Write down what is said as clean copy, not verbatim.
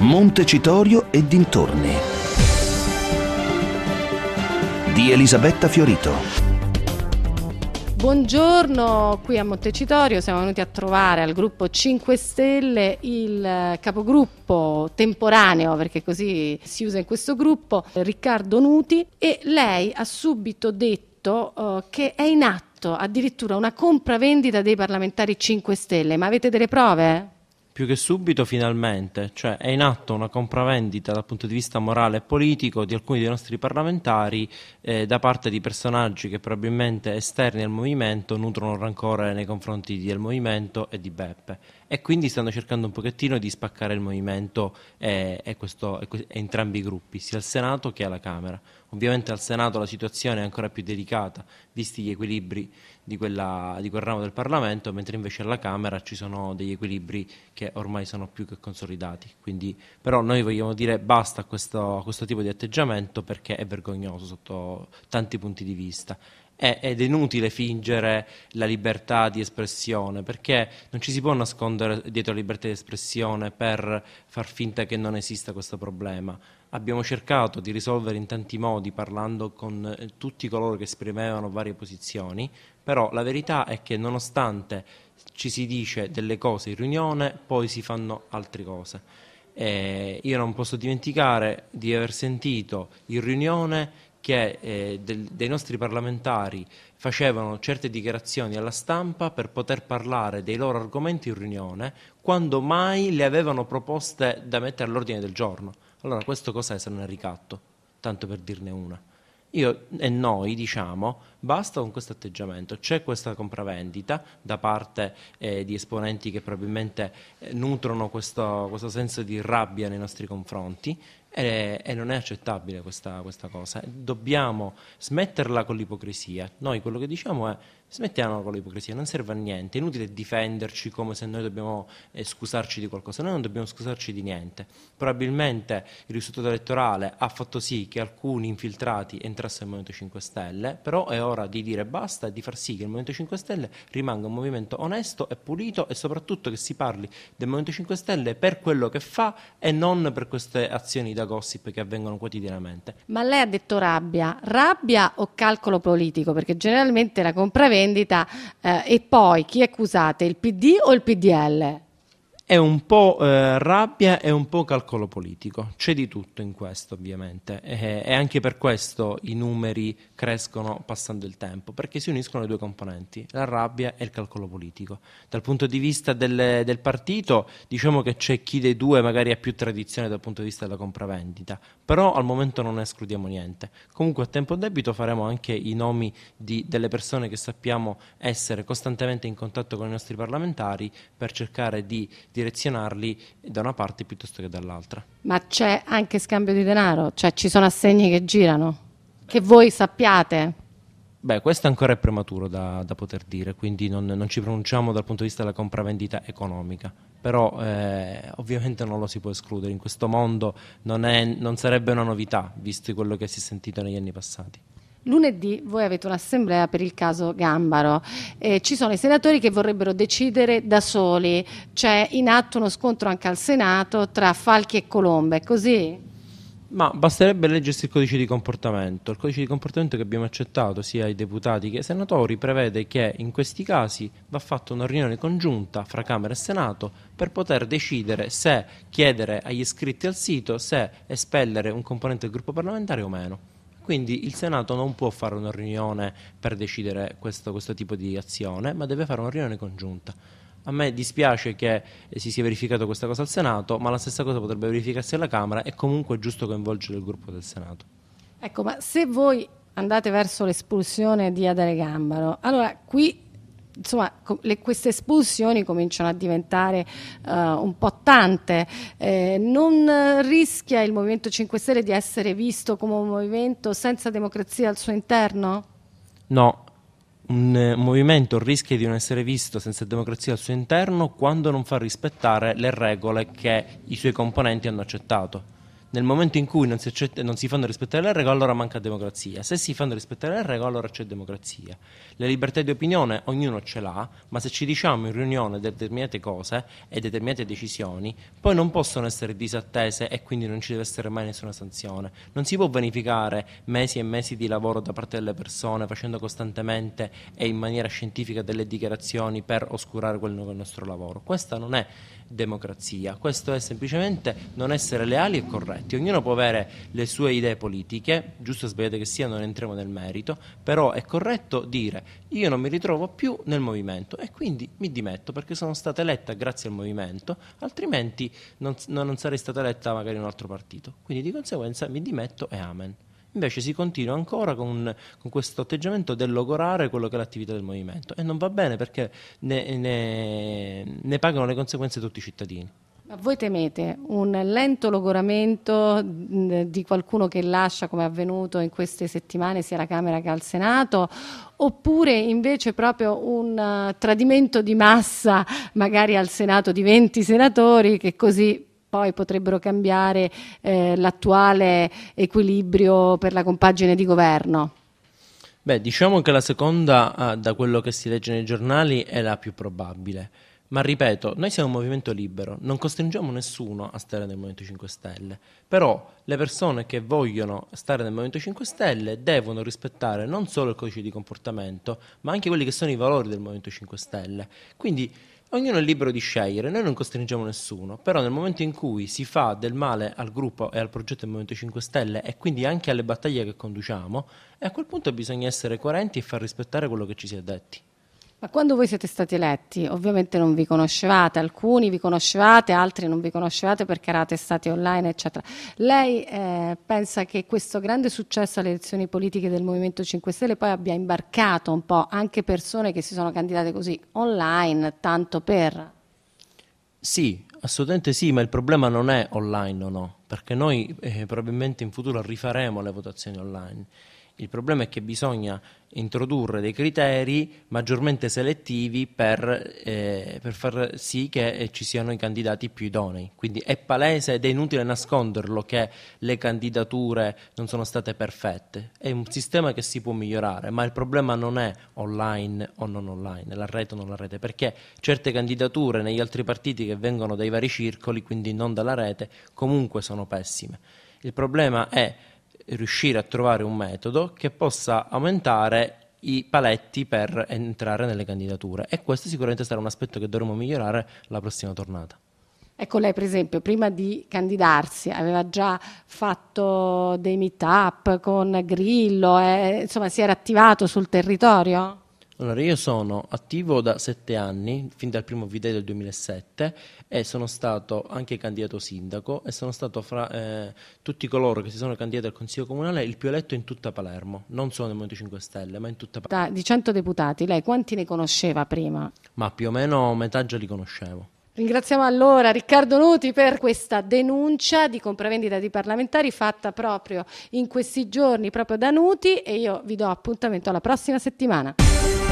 Montecitorio e dintorni di Elisabetta Fiorito. Buongiorno, qui a Montecitorio siamo venuti a trovare al gruppo 5 Stelle il capogruppo temporaneo, perché così si usa in questo gruppo, Riccardo Nuti, e lei ha subito detto che è in atto addirittura una compravendita dei parlamentari 5 Stelle, ma avete delle prove? Più che subito, finalmente, cioè è in atto una compravendita dal punto di vista morale e politico di alcuni dei nostri parlamentari da parte di personaggi che probabilmente esterni al movimento nutrono rancore nei confronti del movimento e di Beppe, e quindi stanno cercando un pochettino di spaccare il movimento e entrambi i gruppi, sia al Senato che alla Camera. Ovviamente al Senato la situazione è ancora più delicata, visti gli equilibri di quel ramo del Parlamento, mentre invece alla Camera ci sono degli equilibri che ormai sono più che consolidati. Quindi, però noi vogliamo dire basta a questo tipo di atteggiamento, perché è vergognoso sotto tanti punti di vista. Ed è inutile fingere la libertà di espressione, perché non ci si può nascondere dietro la libertà di espressione per far finta che non esista questo problema. Abbiamo cercato di risolvere in tanti modi, parlando con tutti coloro che esprimevano varie posizioni, però la verità è che nonostante ci si dice delle cose in riunione, poi si fanno altre cose. Io non posso dimenticare di aver sentito in riunione che dei nostri parlamentari facevano certe dichiarazioni alla stampa per poter parlare dei loro argomenti in riunione, quando mai le avevano proposte da mettere all'ordine del giorno. Allora questo cos'è se non è ricatto? Tanto per dirne una. Io e noi diciamo basta con questo atteggiamento, c'è questa compravendita da parte di esponenti che probabilmente nutrono questo senso di rabbia nei nostri confronti, e non è accettabile questa cosa. Dobbiamo smetterla con l'ipocrisia. Noi quello che diciamo è: smettiamola con l'ipocrisia, non serve a niente, è inutile difenderci come se noi dobbiamo scusarci di qualcosa. Noi non dobbiamo scusarci di niente. Probabilmente il risultato elettorale ha fatto sì che alcuni infiltrati entrassero nel Movimento 5 Stelle, però è ora di dire basta e di far sì che il Movimento 5 Stelle rimanga un movimento onesto e pulito, e soprattutto che si parli del Movimento 5 Stelle per quello che fa e non per queste azioni da gossip che avvengono quotidianamente. Ma lei ha detto rabbia o calcolo politico? Perché generalmente la compravendita e poi chi accusate, il PD o il PDL? È un po' rabbia e un po' calcolo politico, c'è di tutto in questo ovviamente, e anche per questo i numeri crescono passando il tempo, perché si uniscono le due componenti, la rabbia e il calcolo politico. Dal punto di vista del partito, diciamo che c'è chi dei due magari ha più tradizione dal punto di vista della compravendita, però al momento non escludiamo niente. Comunque a tempo debito faremo anche i nomi delle persone che sappiamo essere costantemente in contatto con i nostri parlamentari, per cercare di direzionarli da una parte piuttosto che dall'altra. Ma c'è anche scambio di denaro? Cioè ci sono assegni che girano? Che voi sappiate? Beh, questo ancora è prematuro da poter dire, quindi non ci pronunciamo dal punto di vista della compravendita economica, però ovviamente non lo si può escludere. In questo mondo non sarebbe una novità, visto quello che si è sentito negli anni passati. Lunedì voi avete un'assemblea per il caso Gambaro, ci sono i senatori che vorrebbero decidere da soli, c'è in atto uno scontro anche al Senato tra Falchi e Colomba, è così? Ma basterebbe leggersi il codice di comportamento. Il codice di comportamento che abbiamo accettato sia ai deputati che ai senatori prevede che in questi casi va fatta una riunione congiunta fra Camera e Senato per poter decidere se chiedere agli iscritti al sito se espellere un componente del gruppo parlamentare o meno. Quindi il Senato non può fare una riunione per decidere questo tipo di azione, ma deve fare una riunione congiunta. A me dispiace che si sia verificato questa cosa al Senato, ma la stessa cosa potrebbe verificarsi alla Camera, e comunque è giusto coinvolgere il gruppo del Senato. Ecco, ma se voi andate verso l'espulsione di Adele Gambaro, allora qui insomma queste espulsioni cominciano a diventare un po' tante, non rischia il Movimento 5 Stelle di essere visto come un movimento senza democrazia al suo interno? No, un movimento rischia di non essere visto senza democrazia al suo interno quando non fa rispettare le regole che i suoi componenti hanno accettato. Nel momento in cui non si fanno rispettare le regole, allora manca democrazia. Se si fanno rispettare le regole, allora c'è democrazia. Le libertà di opinione ognuno ce l'ha, ma se ci diciamo in riunione determinate cose e determinate decisioni, poi non possono essere disattese e quindi non ci deve essere mai nessuna sanzione. Non si può vanificare mesi e mesi di lavoro da parte delle persone facendo costantemente e in maniera scientifica delle dichiarazioni per oscurare quello che è il nostro lavoro. Questa non è democrazia, questo è semplicemente non essere leali e corretti. Ognuno può avere le sue idee politiche, giusto o sbagliate che sia, non entriamo nel merito, però è corretto dire io non mi ritrovo più nel movimento e quindi mi dimetto perché sono stata eletta grazie al movimento, altrimenti non sarei stata eletta magari in un altro partito, quindi di conseguenza mi dimetto e amen. Invece si continua ancora con questo atteggiamento del logorare quello che è l'attività del movimento e non va bene perché ne pagano le conseguenze tutti i cittadini. Ma voi temete un lento logoramento di qualcuno che lascia, come è avvenuto in queste settimane sia alla Camera che al Senato, oppure invece proprio un tradimento di massa magari al Senato di 20 senatori che così poi potrebbero cambiare l'attuale equilibrio per la compagine di governo? Beh, diciamo che la seconda, da quello che si legge nei giornali, è la più probabile. Ma ripeto, noi siamo un movimento libero, non costringiamo nessuno a stare nel Movimento 5 Stelle, però le persone che vogliono stare nel Movimento 5 Stelle devono rispettare non solo il codice di comportamento, ma anche quelli che sono i valori del Movimento 5 Stelle. Quindi ognuno è libero di scegliere, noi non costringiamo nessuno, però nel momento in cui si fa del male al gruppo e al progetto del Movimento 5 Stelle e quindi anche alle battaglie che conduciamo, a quel punto bisogna essere coerenti e far rispettare quello che ci si è detti. Ma quando voi siete stati eletti, ovviamente non vi conoscevate, alcuni vi conoscevate, altri non vi conoscevate perché eravate stati online, eccetera. Lei pensa che questo grande successo alle elezioni politiche del Movimento 5 Stelle poi abbia imbarcato un po' anche persone che si sono candidate così online, tanto per? Sì, assolutamente sì, ma il problema non è online o no, perché noi probabilmente in futuro rifaremo le votazioni online. Il problema è che bisogna introdurre dei criteri maggiormente selettivi per far sì che ci siano i candidati più idonei. Quindi è palese ed è inutile nasconderlo che le candidature non sono state perfette. È un sistema che si può migliorare, ma il problema non è online o non online, la rete o non la rete, perché certe candidature negli altri partiti che vengono dai vari circoli, quindi non dalla rete, comunque sono pessime. Il problema è riuscire a trovare un metodo che possa aumentare i paletti per entrare nelle candidature e questo sicuramente sarà un aspetto che dovremo migliorare la prossima tornata. Ecco, lei per esempio prima di candidarsi aveva già fatto dei meet-up con Grillo, insomma si era attivato sul territorio? Allora, io sono attivo da 7 anni, fin dal primo video del 2007 e sono stato anche candidato sindaco e sono stato fra tutti coloro che si sono candidati al Consiglio Comunale il più eletto in tutta Palermo, non solo nel Movimento 5 Stelle, ma in tutta Palermo. Di 100 deputati, lei quanti ne conosceva prima? Ma più o meno metà già li conoscevo. Ringraziamo allora Riccardo Nuti per questa denuncia di compravendita di parlamentari fatta proprio in questi giorni, proprio da Nuti, e io vi do appuntamento alla prossima settimana.